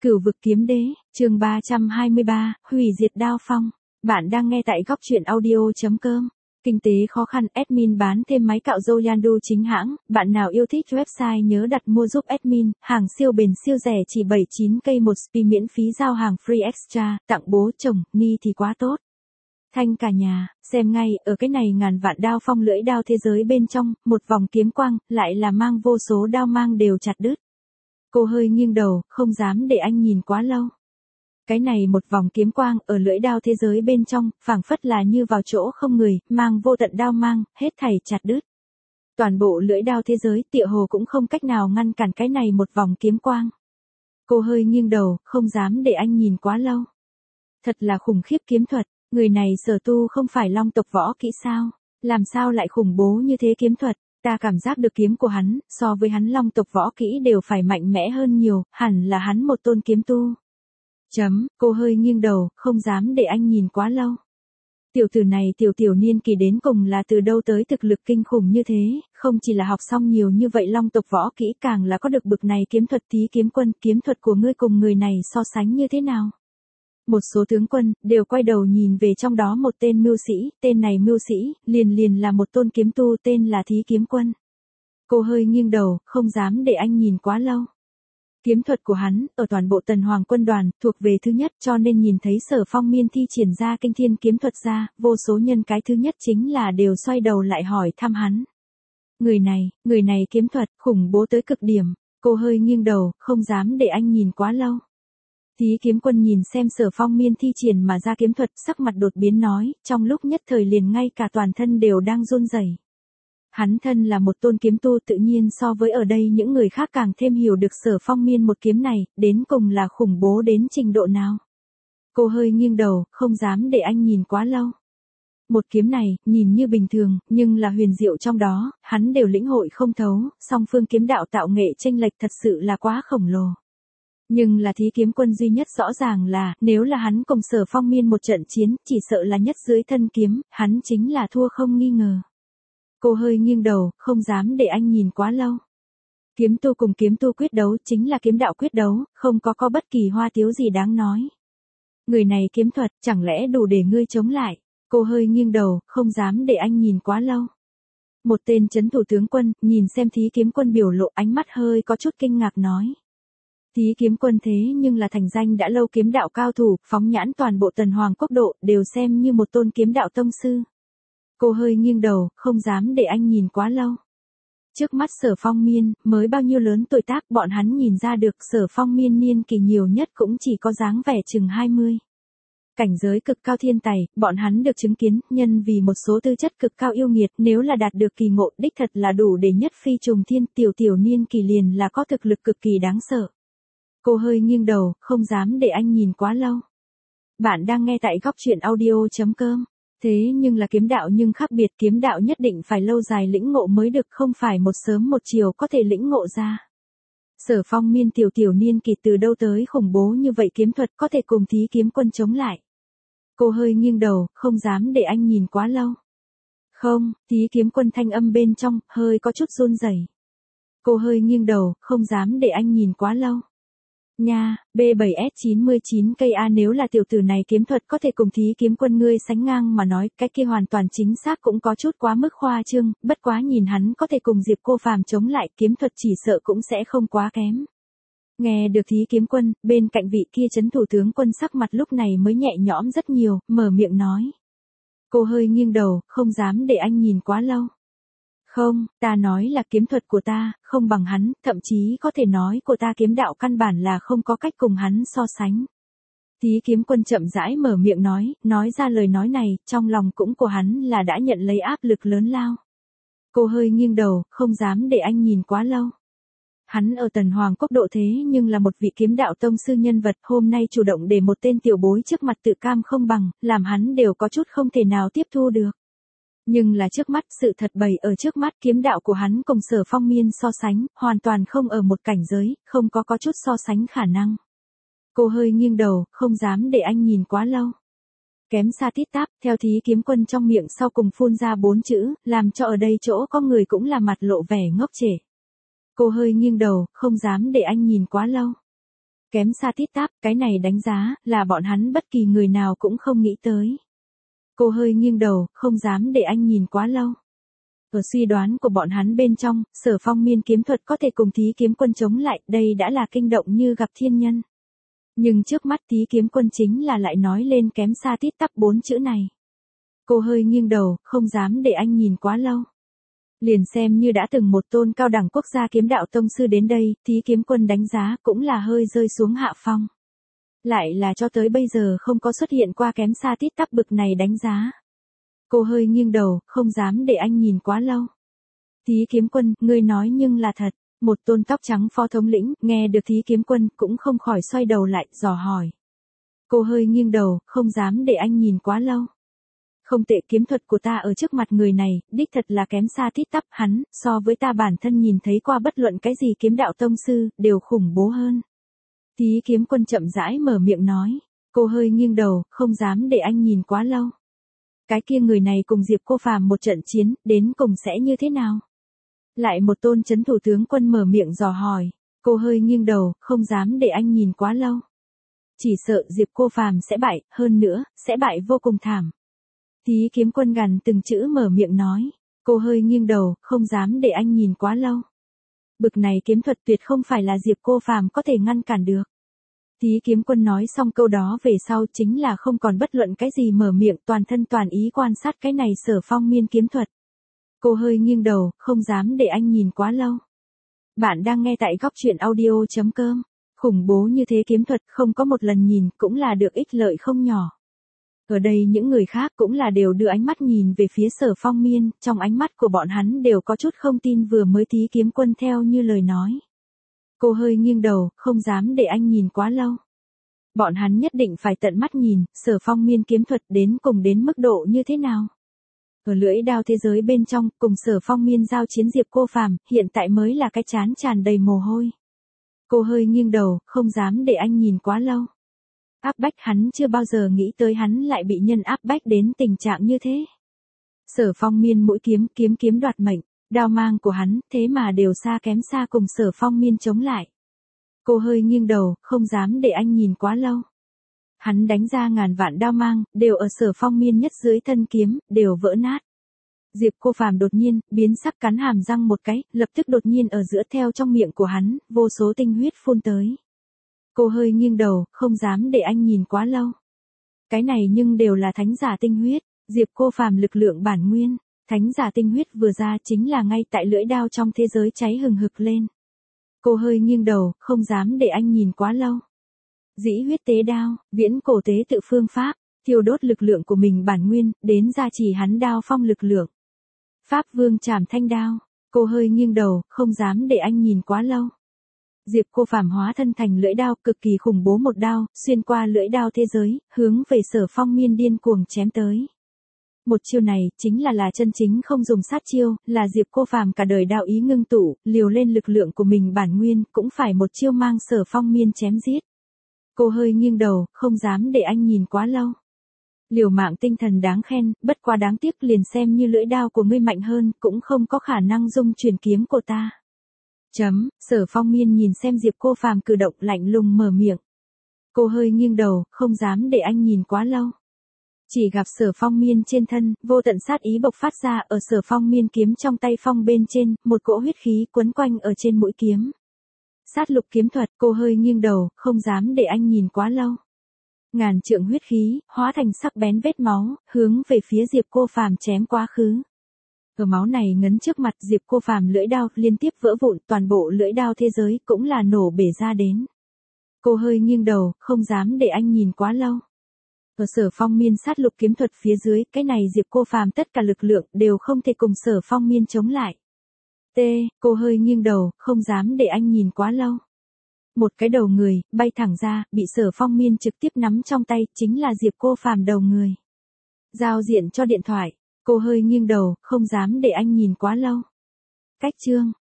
Cửu vực kiếm đế, chương 323, hủy diệt đao phong. Bạn đang nghe tại góc truyện audio.com. Kinh tế khó khăn, admin bán thêm máy cạo râu Yandu chính hãng. Bạn nào yêu thích website nhớ đặt mua giúp admin. Hàng siêu bền siêu rẻ chỉ 79k một spi miễn phí giao hàng free extra. Tặng bố chồng, ni thì quá tốt. Thanh cả nhà, xem ngay, ở cái này ngàn vạn đao phong lưỡi đao thế giới bên trong, một vòng kiếm quang, lại là mang vô số đao mang đều chặt đứt. Cô hơi nghiêng đầu, không dám để anh nhìn quá lâu. Cái này một vòng kiếm quang ở lưỡi đao thế giới bên trong, phảng phất là như vào chỗ không người, mang vô tận đao mang, hết thảy chặt đứt. Toàn bộ lưỡi đao thế giới tựa hồ cũng không cách nào ngăn cản cái này một vòng kiếm quang. Cô hơi nghiêng đầu, không dám để anh nhìn quá lâu. Thật là khủng khiếp kiếm thuật, người này sở tu không phải long tộc võ kỹ sao, làm sao lại khủng bố như thế kiếm thuật. Ta cảm giác được kiếm của hắn, so với hắn long tộc võ kỹ đều phải mạnh mẽ hơn nhiều, hẳn là hắn một tôn kiếm tu. Cô hơi nghiêng đầu, không dám để anh nhìn quá lâu. Tiểu tử này tiểu niên kỳ đến cùng là từ đâu tới thực lực kinh khủng như thế, không chỉ là học xong nhiều như vậy long tộc võ kỹ càng là có được bực này kiếm thuật. Thí kiếm quân, kiếm thuật của ngươi cùng người này so sánh như thế nào? Một số tướng quân, đều quay đầu nhìn về trong đó một tên mưu sĩ, tên này mưu sĩ, liền là một tôn kiếm tu tên là Thí kiếm quân. Cô hơi nghiêng đầu, không dám để anh nhìn quá lâu. Kiếm thuật của hắn, ở toàn bộ Tần Hoàng quân đoàn, thuộc về thứ nhất cho nên nhìn thấy Sở Phong Miên thi triển ra kinh thiên kiếm thuật ra, vô số nhân cái thứ nhất chính là đều xoay đầu lại hỏi thăm hắn. Người này kiếm thuật, khủng bố tới cực điểm. Cô hơi nghiêng đầu, không dám để anh nhìn quá lâu. Thí kiếm quân nhìn xem Sở Phong Miên thi triển mà ra kiếm thuật, sắc mặt đột biến nói, trong lúc nhất thời liền ngay cả toàn thân đều đang run rẩy. Hắn thân là một tôn kiếm tu tự nhiên so với ở đây những người khác càng thêm hiểu được Sở Phong Miên một kiếm này, đến cùng là khủng bố đến trình độ nào. Cô hơi nghiêng đầu, không dám để anh nhìn quá lâu. Một kiếm này, nhìn như bình thường, nhưng là huyền diệu trong đó, hắn đều lĩnh hội không thấu, song phương kiếm đạo tạo nghệ chênh lệch thật sự là quá khổng lồ. Nhưng là Thí kiếm quân duy nhất rõ ràng là, nếu là hắn cùng Sở Phong Miên một trận chiến, chỉ sợ là nhất dưới thân kiếm, hắn chính là thua không nghi ngờ. Cô hơi nghiêng đầu, không dám để anh nhìn quá lâu. Kiếm tu cùng kiếm tu quyết đấu chính là kiếm đạo quyết đấu, không có bất kỳ hoa tiếu gì đáng nói. Người này kiếm thuật, chẳng lẽ đủ để ngươi chống lại? Cô hơi nghiêng đầu, không dám để anh nhìn quá lâu. Một tên trấn thủ tướng quân, nhìn xem Thí kiếm quân biểu lộ ánh mắt hơi có chút kinh ngạc nói. Thí kiếm quân thế nhưng là thành danh đã lâu kiếm đạo cao thủ, phóng nhãn toàn bộ Tần Hoàng quốc độ, đều xem như một tôn kiếm đạo tông sư. Cô hơi nghiêng đầu, không dám để anh nhìn quá lâu. Trước mắt Sở Phong Miên, mới bao nhiêu lớn tuổi tác, bọn hắn nhìn ra được Sở Phong Miên niên kỳ nhiều nhất cũng chỉ có dáng vẻ chừng 20. Cảnh giới cực cao thiên tài, bọn hắn được chứng kiến, nhân vì một số tư chất cực cao yêu nghiệt, nếu là đạt được kỳ ngộ, đích thật là đủ để nhất phi trùng thiên. Tiểu niên kỳ liền là có thực lực cực kỳ đáng sợ. Cô hơi nghiêng đầu, không dám để anh nhìn quá lâu. Bạn đang nghe tại góc truyện audio.com. Thế nhưng là kiếm đạo nhưng khác biệt, kiếm đạo nhất định phải lâu dài lĩnh ngộ mới được, không phải một sớm một chiều có thể lĩnh ngộ ra. Sở Phong Miên tiểu niên kỳ từ đâu tới khủng bố như vậy kiếm thuật có thể cùng Thí kiếm quân chống lại. Cô hơi nghiêng đầu, không dám để anh nhìn quá lâu. Không, Thí kiếm quân thanh âm bên trong, hơi có chút run rẩy. Cô hơi nghiêng đầu, không dám để anh nhìn quá lâu. Nha, B7S99KA nếu là tiểu tử này kiếm thuật có thể cùng Thí kiếm quân ngươi sánh ngang mà nói, cái kia hoàn toàn chính xác cũng có chút quá mức khoa trương, bất quá nhìn hắn có thể cùng Diệp Cô Phàm chống lại, kiếm thuật chỉ sợ cũng sẽ không quá kém. Nghe được Thí kiếm quân, bên cạnh vị kia trấn thủ tướng quân sắc mặt lúc này mới nhẹ nhõm rất nhiều, mở miệng nói. Cô hơi nghiêng đầu, không dám để anh nhìn quá lâu. Không, ta nói là kiếm thuật của ta, không bằng hắn, thậm chí có thể nói của ta kiếm đạo căn bản là không có cách cùng hắn so sánh. Thí kiếm quân chậm rãi mở miệng nói ra lời nói này, trong lòng cũng của hắn là đã nhận lấy áp lực lớn lao. Cô hơi nghiêng đầu, không dám để anh nhìn quá lâu. Hắn ở Tần Hoàng quốc độ thế nhưng là một vị kiếm đạo tông sư nhân vật, hôm nay chủ động để một tên tiểu bối trước mặt tự cam không bằng, làm hắn đều có chút không thể nào tiếp thu được. Nhưng là trước mắt, sự thật bày ở trước mắt, kiếm đạo của hắn cùng Sở Phong Miên so sánh, hoàn toàn không ở một cảnh giới, không có chút so sánh khả năng. Cô hơi nghiêng đầu, không dám để anh nhìn quá lâu. Kém xa tít tắp, theo Thí kiếm quân trong miệng sau cùng phun ra 4 chữ, làm cho ở đây chỗ có người cũng là mặt lộ vẻ ngốc trệ. Cô hơi nghiêng đầu, không dám để anh nhìn quá lâu. Kém xa tít tắp, cái này đánh giá, là bọn hắn bất kỳ người nào cũng không nghĩ tới. Cô hơi nghiêng đầu, không dám để anh nhìn quá lâu. Ở suy đoán của bọn hắn bên trong, Sở Phong miên kiếm thuật có thể cùng Thí Kiếm Quân chống lại, đây đã là kinh động như gặp thiên nhân. Nhưng trước mắt Thí Kiếm Quân chính là lại nói lên kém xa tít tắp 4 chữ này. Cô hơi nghiêng đầu, không dám để anh nhìn quá lâu. Liền xem như đã từng một tôn cao đẳng quốc gia kiếm đạo tông sư đến đây, Thí Kiếm Quân đánh giá cũng là hơi rơi xuống hạ phong. Lại là cho tới bây giờ không có xuất hiện qua kém xa tít tắp bực này đánh giá. Cô hơi nghiêng đầu, không dám để anh nhìn quá lâu. Thí Kiếm Quân, ngươi nói nhưng là thật. Một tôn tóc trắng phó thống lĩnh, nghe được Thí Kiếm Quân, cũng không khỏi xoay đầu lại, dò hỏi. Cô hơi nghiêng đầu, không dám để anh nhìn quá lâu. Không tệ, kiếm thuật của ta ở trước mặt người này, đích thật là kém xa tít tắp, hắn, so với ta bản thân nhìn thấy qua bất luận cái gì kiếm đạo tông sư, đều khủng bố hơn. Thí Kiếm Quân chậm rãi mở miệng nói. Cô hơi nghiêng đầu, không dám để anh nhìn quá lâu. Cái kia người này cùng Diệp Cô Phàm một trận chiến, đến cùng sẽ như thế nào? Lại một tôn chấn thủ tướng quân mở miệng dò hỏi. Cô hơi nghiêng đầu, không dám để anh nhìn quá lâu. Chỉ sợ Diệp Cô Phàm sẽ bại, hơn nữa, sẽ bại vô cùng thảm. Thí Kiếm Quân gằn từng chữ mở miệng nói. Cô hơi nghiêng đầu, không dám để anh nhìn quá lâu. Bực này kiếm thuật tuyệt không phải là Diệp Cô Phàm có thể ngăn cản được. Thí Kiếm Quân nói xong câu đó về sau chính là không còn bất luận cái gì mở miệng, toàn thân toàn ý quan sát cái này Sở Phong miên kiếm thuật. Cô hơi nghiêng đầu, không dám để anh nhìn quá lâu. Bạn đang nghe tại góc truyện audio.com. Khủng bố như thế kiếm thuật không có một lần nhìn cũng là được ích lợi không nhỏ. Ở đây những người khác cũng là đều đưa ánh mắt nhìn về phía Sở Phong miên, trong ánh mắt của bọn hắn đều có chút không tin vừa mới Thí Kiếm Quân theo như lời nói. Cô hơi nghiêng đầu, không dám để anh nhìn quá lâu. Bọn hắn nhất định phải tận mắt nhìn, Sở Phong miên kiếm thuật đến cùng đến mức độ như thế nào. Ở lưỡi đao thế giới bên trong, cùng Sở Phong miên giao chiến Diệp Cô Phàm, hiện tại mới là cái trán tràn đầy mồ hôi. Cô hơi nghiêng đầu, không dám để anh nhìn quá lâu. Áp bách hắn chưa bao giờ nghĩ tới hắn lại bị nhân áp bách đến tình trạng như thế. Sở Phong miên mũi kiếm đoạt mệnh, đao mang của hắn thế mà đều xa kém xa cùng Sở Phong miên chống lại. Cô hơi nghiêng đầu, không dám để anh nhìn quá lâu. Hắn đánh ra ngàn vạn đao mang, đều ở Sở Phong miên nhất dưới thân kiếm, đều vỡ nát. Diệp Cô Phàm đột nhiên, biến sắc cắn hàm răng một cái, lập tức đột nhiên ở giữa theo trong miệng của hắn, vô số tinh huyết phun tới. Cô hơi nghiêng đầu, không dám để anh nhìn quá lâu. Cái này nhưng đều là thánh giả tinh huyết, Diệp Cô Phàm lực lượng bản nguyên, thánh giả tinh huyết vừa ra chính là ngay tại lưỡi đao trong thế giới cháy hừng hực lên. Cô hơi nghiêng đầu, không dám để anh nhìn quá lâu. Dĩ huyết tế đao, viễn cổ tế tự phương pháp, thiêu đốt lực lượng của mình bản nguyên, đến gia trì hắn đao phong lực lượng. Pháp vương trảm thanh đao, cô hơi nghiêng đầu, không dám để anh nhìn quá lâu. Diệp Cô Phàm hóa thân thành lưỡi đao cực kỳ khủng bố một đao, xuyên qua lưỡi đao thế giới, hướng về Sở Phong miên điên cuồng chém tới. Một chiêu này, chính là chân chính không dùng sát chiêu, là Diệp Cô Phàm cả đời đạo ý ngưng tụ, liều lên lực lượng của mình bản nguyên, cũng phải một chiêu mang Sở Phong miên chém giết. Cô hơi nghiêng đầu, không dám để anh nhìn quá lâu. Liều mạng tinh thần đáng khen, bất quá đáng tiếc liền xem như lưỡi đao của ngươi mạnh hơn, cũng không có khả năng dung truyền kiếm của ta. Sở Phong miên nhìn xem Diệp Cô Phàm cử động lạnh lùng mở miệng. Cô hơi nghiêng đầu, không dám để anh nhìn quá lâu. Chỉ gặp Sở Phong miên trên thân, vô tận sát ý bộc phát ra ở Sở Phong miên kiếm trong tay phong bên trên, một cỗ huyết khí quấn quanh ở trên mũi kiếm. Sát lục kiếm thuật, cô hơi nghiêng đầu, không dám để anh nhìn quá lâu. Ngàn trượng huyết khí, hóa thành sắc bén vết máu, hướng về phía Diệp Cô Phàm chém quá khứ. Ở máu này ngấn trước mặt Diệp Cô Phàm lưỡi đao liên tiếp vỡ vụn, toàn bộ lưỡi đao thế giới cũng là nổ bể ra đến. Cô hơi nghiêng đầu, không dám để anh nhìn quá lâu. Ở Sở Phong miên sát lục kiếm thuật phía dưới, cái này Diệp Cô Phàm tất cả lực lượng đều không thể cùng Sở Phong miên chống lại. Cô hơi nghiêng đầu, không dám để anh nhìn quá lâu. Một cái đầu người, bay thẳng ra, bị Sở Phong miên trực tiếp nắm trong tay, chính là Diệp Cô Phàm đầu người. Giao diện cho điện thoại, cô hơi nghiêng đầu, không dám để anh nhìn quá lâu. Cách chương.